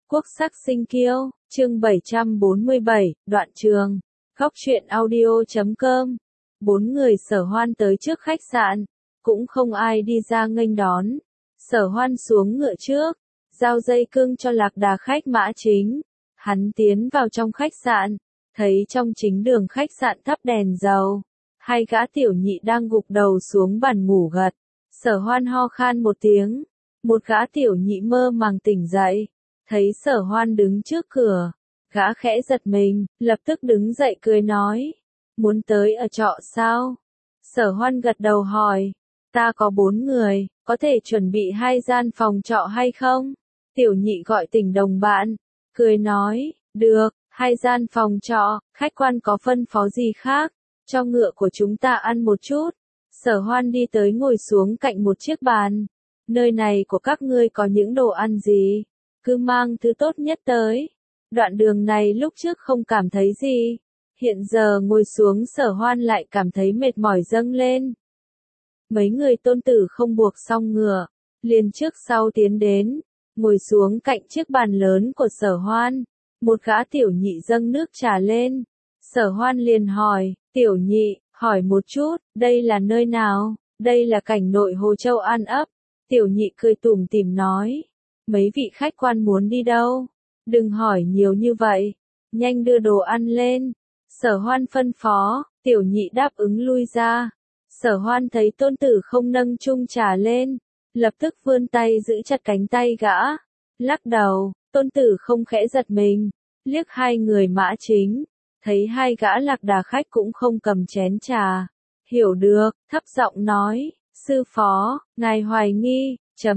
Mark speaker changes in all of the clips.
Speaker 1: Quốc sắc sinh kiêu, chương 747, đoạn trường. Góc truyện audio.com. 4 người Sở Hoan tới trước khách sạn, cũng không ai đi ra nghênh đón. Sở Hoan xuống ngựa trước, giao dây cương cho lạc đà khách Mã Chính. Hắn tiến vào trong khách sạn, thấy trong chính đường khách sạn thắp đèn dầu. Hai gã tiểu nhị đang gục đầu xuống bàn ngủ gật. Sở Hoan ho khan một tiếng, một gã tiểu nhị mơ màng tỉnh dậy. Thấy Sở Hoan đứng trước cửa, gã khẽ giật mình, lập tức đứng dậy cười nói, muốn tới ở trọ sao? Sở Hoan gật đầu hỏi, ta có 4 người, có thể chuẩn bị 2 gian phòng trọ hay không? Tiểu nhị gọi tình đồng bạn, cười nói, được, 2 gian phòng trọ, khách quan có phân phó gì khác, cho ngựa của chúng ta ăn một chút. Sở Hoan đi tới ngồi xuống cạnh một chiếc bàn, nơi này của các ngươi có những đồ ăn gì? Cứ mang thứ tốt nhất tới. Đoạn đường này lúc trước không cảm thấy gì. Hiện giờ ngồi xuống Sở Hoan lại cảm thấy mệt mỏi dâng lên. Mấy người tôn tử không buộc xong ngựa, liền trước sau tiến đến, ngồi xuống cạnh chiếc bàn lớn của Sở Hoan. Một gã tiểu nhị dâng nước trà lên. Sở Hoan liền hỏi, tiểu nhị, hỏi một chút, đây là nơi nào? Đây là cảnh nội Hồ Châu An ấp. Tiểu nhị cười tủm tỉm nói, mấy vị khách quan muốn đi đâu? Đừng hỏi nhiều như vậy, nhanh đưa đồ ăn lên. Sở Hoan phân phó, tiểu nhị đáp ứng lui ra. Sở Hoan thấy tôn tử không nâng chung trà lên, lập tức vươn tay giữ chặt cánh tay gã. Lắc đầu, tôn tử không khẽ giật mình, liếc hai người Mã Chính, thấy hai gã lạc đà khách cũng không cầm chén trà. Hiểu được, thấp giọng nói, sư phó, ngài hoài nghi,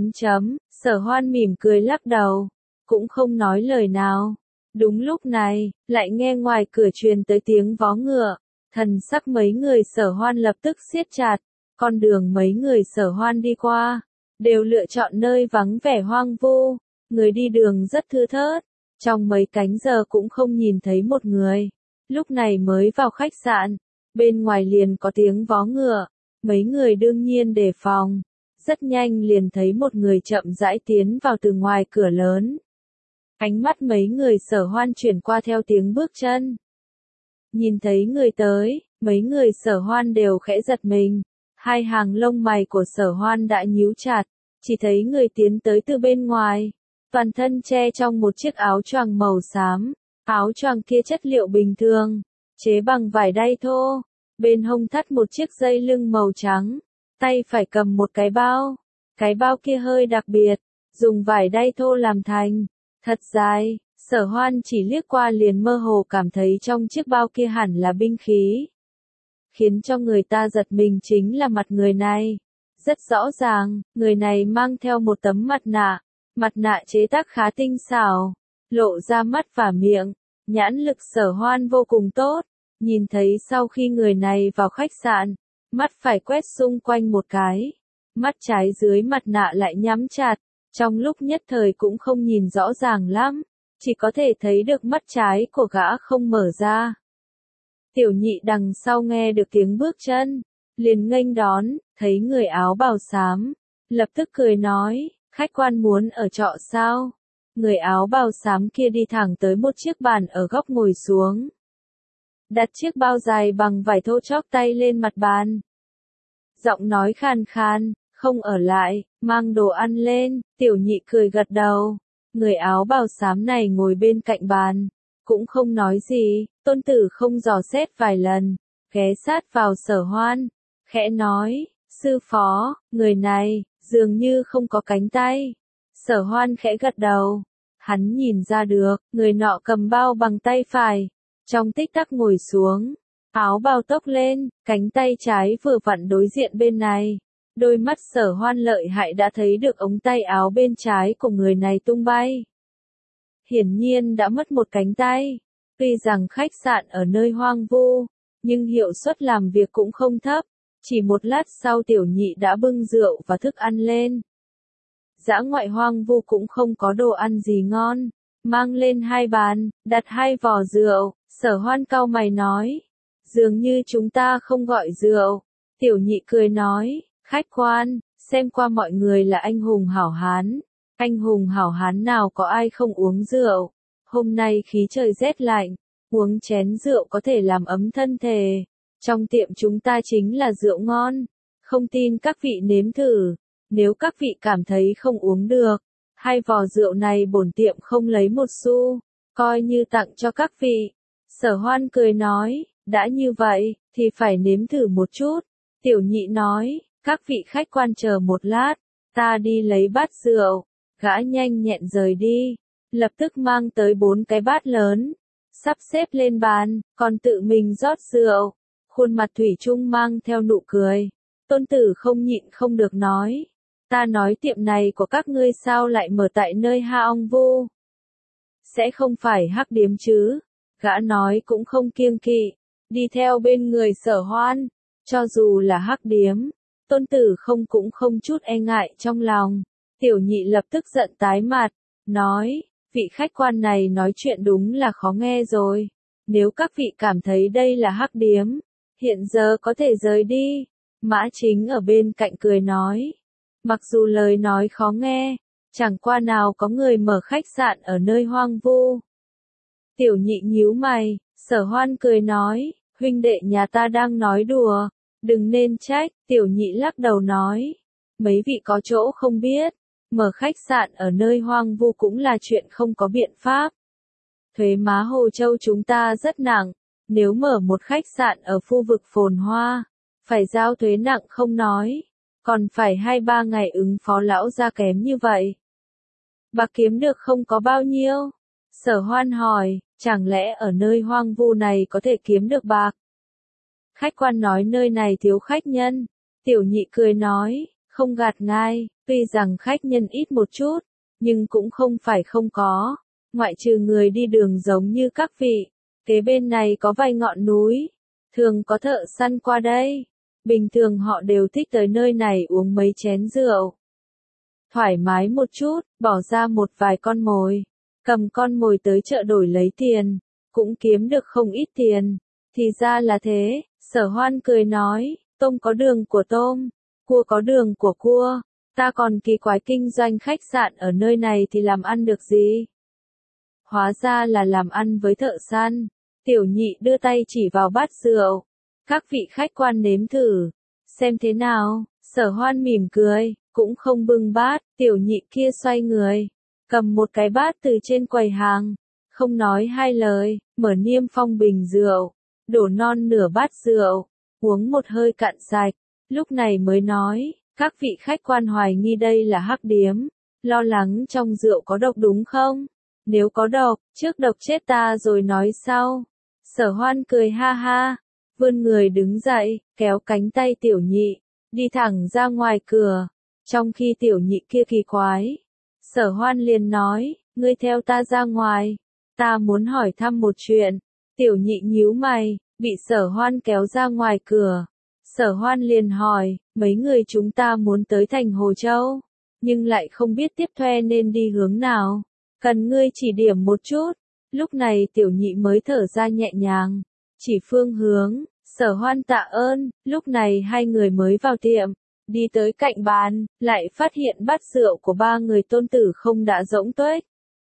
Speaker 1: Sở Hoan mỉm cười lắc đầu, cũng không nói lời nào. Đúng lúc này, lại nghe ngoài cửa truyền tới tiếng vó ngựa, thần sắc mấy người Sở Hoan lập tức siết chặt, con đường mấy người Sở Hoan đi qua, đều lựa chọn nơi vắng vẻ hoang vu, người đi đường rất thưa thớt, trong mấy cánh giờ cũng không nhìn thấy một người. Lúc này mới vào khách sạn, bên ngoài liền có tiếng vó ngựa, mấy người đương nhiên đề phòng. Rất nhanh liền thấy một người chậm rãi tiến vào từ ngoài cửa lớn. Ánh mắt mấy người Sở Hoan chuyển qua theo tiếng bước chân. Nhìn thấy người tới, mấy người Sở Hoan đều khẽ giật mình. Hai hàng lông mày của Sở Hoan đã nhíu chặt, chỉ thấy người tiến tới từ bên ngoài. Toàn thân che trong một chiếc áo choàng màu xám, áo choàng kia chất liệu bình thường, chế bằng vải đay thô, bên hông thắt một chiếc dây lưng màu trắng. Tay phải cầm một cái bao kia hơi đặc biệt, dùng vải đay thô làm thành, thật dài. Sở Hoan chỉ liếc qua liền mơ hồ cảm thấy trong chiếc bao kia hẳn là binh khí. Khiến cho người ta giật mình chính là mặt người này. Rất rõ ràng, người này mang theo một tấm mặt nạ chế tác khá tinh xảo, lộ ra mắt và miệng, nhãn lực Sở Hoan vô cùng tốt. Nhìn thấy sau khi người này vào khách sạn, mắt phải quét xung quanh một cái, mắt trái dưới mặt nạ lại nhắm chặt, trong lúc nhất thời cũng không nhìn rõ ràng lắm, chỉ có thể thấy được mắt trái của gã không mở ra. Tiểu nhị đằng sau nghe được tiếng bước chân, liền nghênh đón, thấy người áo bào xám, lập tức cười nói, khách quan muốn ở trọ sao? Người áo bào xám kia đi thẳng tới một chiếc bàn ở góc ngồi xuống. Đặt chiếc bao dài bằng vải thô chóp tay lên mặt bàn. Giọng nói khàn khàn, không ở lại, mang đồ ăn lên. Tiểu nhị cười gật đầu. Người áo bào xám này ngồi bên cạnh bàn, cũng không nói gì. Tôn tử không dò xét vài lần, ghé sát vào Sở Hoan, khẽ nói, sư phó, người này, dường như không có cánh tay. Sở Hoan khẽ gật đầu. Hắn nhìn ra được, người nọ cầm bao bằng tay phải. Trong tích tắc ngồi xuống, áo bào tốc lên, cánh tay trái vừa vặn đối diện bên này. Đôi mắt Sở Hoan lợi hại đã thấy được ống tay áo bên trái của người này tung bay. Hiển nhiên đã mất một cánh tay. Tuy rằng khách sạn ở nơi hoang vu, nhưng hiệu suất làm việc cũng không thấp. Chỉ một lát sau tiểu nhị đã bưng rượu và thức ăn lên. Dã ngoại hoang vu cũng không có đồ ăn gì ngon. Mang lên 2 bàn, đặt 2 vò rượu. Sở Hoan cau mày nói, dường như chúng ta không gọi rượu. Tiểu nhị cười nói, khách quan, xem qua mọi người là anh hùng hảo hán. Anh hùng hảo hán nào có ai không uống rượu. Hôm nay khí trời rét lạnh, uống chén rượu có thể làm ấm thân thể. Trong tiệm chúng ta chính là rượu ngon. Không tin các vị nếm thử. Nếu các vị cảm thấy không uống được, hai vò rượu này bổn tiệm không lấy một xu, coi như tặng cho các vị. Sở Hoan cười nói, đã như vậy, thì phải nếm thử một chút. Tiểu Nhị nói, các vị khách quan chờ một lát, ta đi lấy bát rượu. Gã nhanh nhẹn rời đi, lập tức mang tới 4 cái bát lớn, sắp xếp lên bàn, còn tự mình rót rượu. Khuôn mặt thủy chung mang theo nụ cười. Tôn Tử không nhịn không được nói, ta nói tiệm này của các ngươi sao lại mở tại nơi Ha Ong Vu? Sẽ không phải hắc điếm chứ? Gã nói cũng không kiêng kỵ, đi theo bên người Sở Hoan. Cho dù là hắc điếm, Tôn Tử không cũng không chút e ngại trong lòng. Tiểu Nhị lập tức giận tái mặt, nói, vị khách quan này nói chuyện đúng là khó nghe rồi. Nếu các vị cảm thấy đây là hắc điếm, hiện giờ có thể rời đi. Mã Chính ở bên cạnh cười nói, mặc dù lời nói khó nghe, chẳng qua nào có người mở khách sạn ở nơi hoang vu. Tiểu Nhị nhíu mày, Sở Hoan cười nói, huynh đệ nhà ta đang nói đùa, đừng nên trách. Tiểu Nhị lắc đầu nói, mấy vị có chỗ không biết, mở khách sạn ở nơi hoang vu cũng là chuyện không có biện pháp. Thuế má Hồ Châu chúng ta rất nặng, nếu mở một khách sạn ở khu vực phồn hoa, phải giao thuế nặng không nói, còn phải 2-3 ngày ứng phó lão gia kém như vậy. Bạc kiếm được không có bao nhiêu? Sở Hoan hỏi, chẳng lẽ ở nơi hoang vu này có thể kiếm được bạc? Khách quan nói nơi này thiếu khách nhân. Tiểu Nhị cười nói, không gạt ngài, tuy rằng khách nhân ít một chút, nhưng cũng không phải không có. Ngoại trừ người đi đường giống như các vị, kế bên này có vài ngọn núi, thường có thợ săn qua đây. Bình thường họ đều thích tới nơi này uống mấy chén rượu. Thoải mái một chút, bỏ ra một vài con mồi, cầm con mồi tới chợ đổi lấy tiền, cũng kiếm được không ít tiền. Thì ra là thế, Sở Hoan cười nói, tôm có đường của tôm, cua có đường của cua, ta còn kỳ quái kinh doanh khách sạn ở nơi này thì làm ăn được gì? Hóa ra là làm ăn với thợ săn. Tiểu Nhị đưa tay chỉ vào bát rượu. Các vị khách quan nếm thử, xem thế nào. Sở Hoan mỉm cười, cũng không bưng bát. Tiểu Nhị kia xoay người, cầm một cái bát từ trên quầy hàng, không nói hai lời, mở niêm phong bình rượu, đổ non nửa bát rượu, uống một hơi cạn sạch, lúc này mới nói, các vị khách quan hoài nghi đây là hắc điếm, lo lắng trong rượu có độc đúng không? Nếu có độc, trước độc chết ta rồi nói sau. Sở Hoan cười ha ha, vươn người đứng dậy, kéo cánh tay Tiểu Nhị, đi thẳng ra ngoài cửa. Trong khi Tiểu Nhị kia kỳ quái, Sở Hoan liền nói, ngươi theo ta ra ngoài, ta muốn hỏi thăm một chuyện. Tiểu Nhị nhíu mày, bị Sở Hoan kéo ra ngoài cửa. Sở Hoan liền hỏi, mấy người chúng ta muốn tới thành Hồ Châu, nhưng lại không biết tiếp thuê nên đi hướng nào. Cần ngươi chỉ điểm một chút. Lúc này Tiểu Nhị mới thở ra nhẹ nhàng, chỉ phương hướng. Sở Hoan tạ ơn. Lúc này hai người mới vào tiệm, đi tới cạnh bàn, lại phát hiện bát rượu của ba người Tôn Tử không đã rỗng tuếch.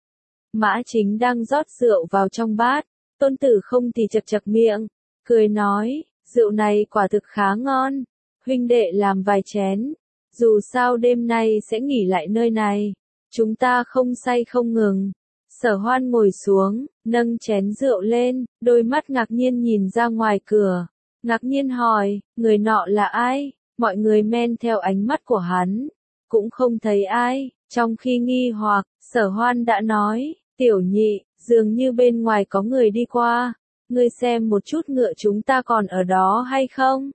Speaker 1: Mã Chính đang rót rượu vào trong bát, Tôn Tử không thì chật chật miệng, cười nói, rượu này quả thực khá ngon, huynh đệ làm vài chén, dù sao đêm nay sẽ nghỉ lại nơi này, chúng ta không say không ngừng. Sở Hoan ngồi xuống, nâng chén rượu lên, đôi mắt ngạc nhiên nhìn ra ngoài cửa, ngạc nhiên hỏi, người nọ là ai? Mọi người men theo ánh mắt của hắn, cũng không thấy ai. Trong khi nghi hoặc, Sở Hoan đã nói, Tiểu Nhị, dường như bên ngoài có người đi qua, ngươi xem một chút ngựa chúng ta còn ở đó hay không?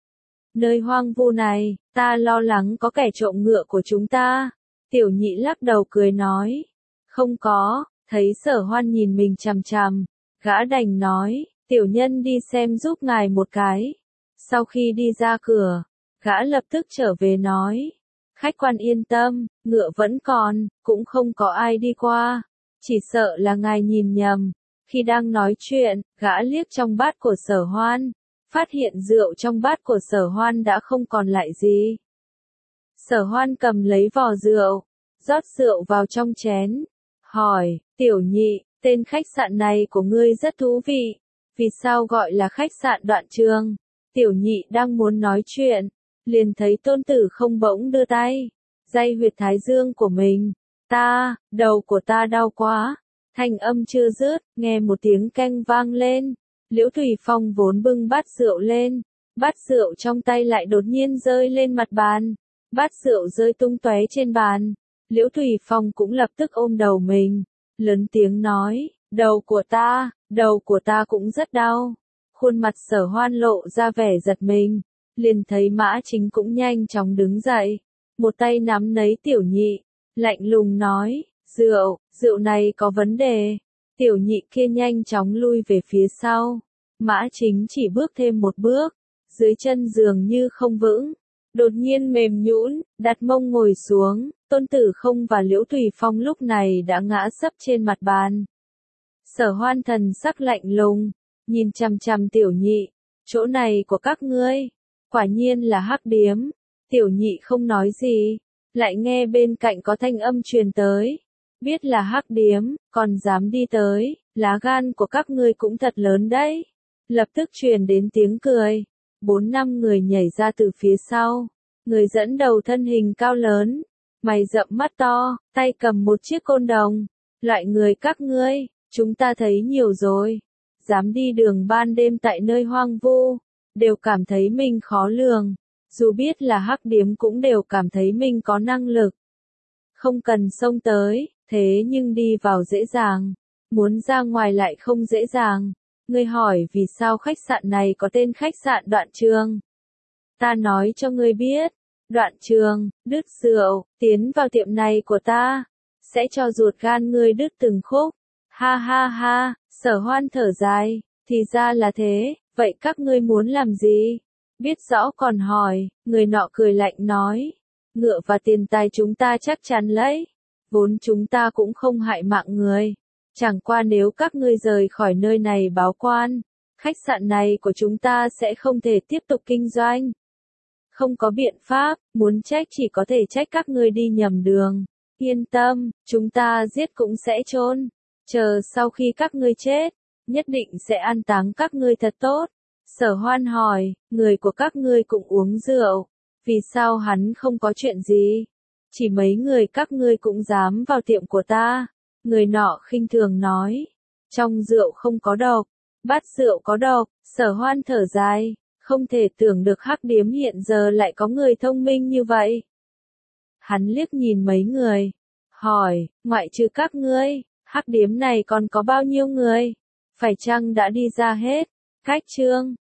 Speaker 1: Nơi hoang vu này, ta lo lắng có kẻ trộm ngựa của chúng ta. Tiểu Nhị lắc đầu cười nói, không có. Thấy Sở Hoan nhìn mình chằm chằm, gã đành nói, tiểu nhân đi xem giúp ngài một cái. Sau khi đi ra cửa, gã lập tức trở về nói, khách quan yên tâm, ngựa vẫn còn, cũng không có ai đi qua, chỉ sợ là ngài nhìn nhầm. Khi đang nói chuyện, gã liếc trong bát của Sở Hoan, phát hiện rượu trong bát của Sở Hoan đã không còn lại gì. Sở Hoan cầm lấy vò rượu, rót rượu vào trong chén. Hỏi, Tiểu Nhị, tên khách sạn này của ngươi rất thú vị. Vì sao gọi là khách sạn Đoạn Trường? Tiểu Nhị đang muốn nói chuyện, liền thấy Tôn Tử Không bỗng đưa tay, day huyệt thái dương của mình. Đầu của ta đau quá. Thanh âm chưa dứt, nghe một tiếng keng vang lên. Liễu Thủy Phong vốn bưng bát rượu lên, bát rượu trong tay lại đột nhiên rơi lên mặt bàn. Bát rượu rơi tung tóe trên bàn. Liễu Thủy Phong cũng lập tức ôm đầu mình, lớn tiếng nói, đầu của ta cũng rất đau. Khuôn mặt Sở Hoan lộ ra vẻ giật mình, liền thấy Mã Chính cũng nhanh chóng đứng dậy, một tay nắm lấy Tiểu Nhị, lạnh lùng nói, rượu này có vấn đề. Tiểu Nhị kia nhanh chóng lui về phía sau, Mã Chính chỉ bước thêm một bước, dưới chân dường như không vững, đột nhiên mềm nhũn, đặt mông ngồi xuống. Tôn Tử Không và Liễu Thủy Phong lúc này đã ngã sấp trên mặt bàn. Sở Hoan thần sắc lạnh lùng, nhìn chằm chằm Tiểu Nhị, chỗ này của các ngươi, quả nhiên là hắc điếm. Tiểu Nhị không nói gì, lại nghe bên cạnh có thanh âm truyền tới, biết là hắc điếm, còn dám đi tới, lá gan của các ngươi cũng thật lớn đấy. Lập tức truyền đến tiếng cười, 4-5 người nhảy ra từ phía sau, người dẫn đầu thân hình cao lớn, mày rậm mắt to, tay cầm một chiếc côn đồng. Loại người các ngươi, chúng ta thấy nhiều rồi. Dám đi đường ban đêm tại nơi hoang vu, đều cảm thấy mình khó lường. Dù biết là hắc điếm cũng đều cảm thấy mình có năng lực. Không cần xông tới, thế nhưng đi vào dễ dàng. Muốn ra ngoài lại không dễ dàng. Ngươi hỏi vì sao khách sạn này có tên khách sạn Đoạn Trường. Ta nói cho ngươi biết. Đoạn Trường, đứt rượu, tiến vào tiệm này của ta, sẽ cho ruột gan ngươi đứt từng khúc. Ha ha ha, Sở Hoan thở dài, thì ra là thế, vậy các ngươi muốn làm gì? Biết rõ còn hỏi, người nọ cười lạnh nói, ngựa và tiền tài chúng ta chắc chắn lấy, vốn chúng ta cũng không hại mạng người. Chẳng qua nếu các ngươi rời khỏi nơi này báo quan, khách sạn này của chúng ta sẽ không thể tiếp tục kinh doanh. Không có biện pháp, muốn trách chỉ có thể trách các ngươi đi nhầm đường. Yên tâm, chúng ta giết cũng sẽ chôn. Chờ sau khi các ngươi chết, nhất định sẽ an táng các ngươi thật tốt. Sở Hoan hỏi, người của các ngươi cũng uống rượu, vì sao hắn không có chuyện gì? Chỉ mấy người các ngươi cũng dám vào tiệm của ta. Người nọ khinh thường nói, trong rượu không có độc, bát rượu có độc. Sở Hoan thở dài, không thể tưởng được hắc điếm hiện giờ lại có người thông minh như vậy. Hắn liếc nhìn mấy người, hỏi, ngoại trừ các ngươi, hắc điếm này còn có bao nhiêu người? Phải chăng đã đi ra hết? Khách Trương,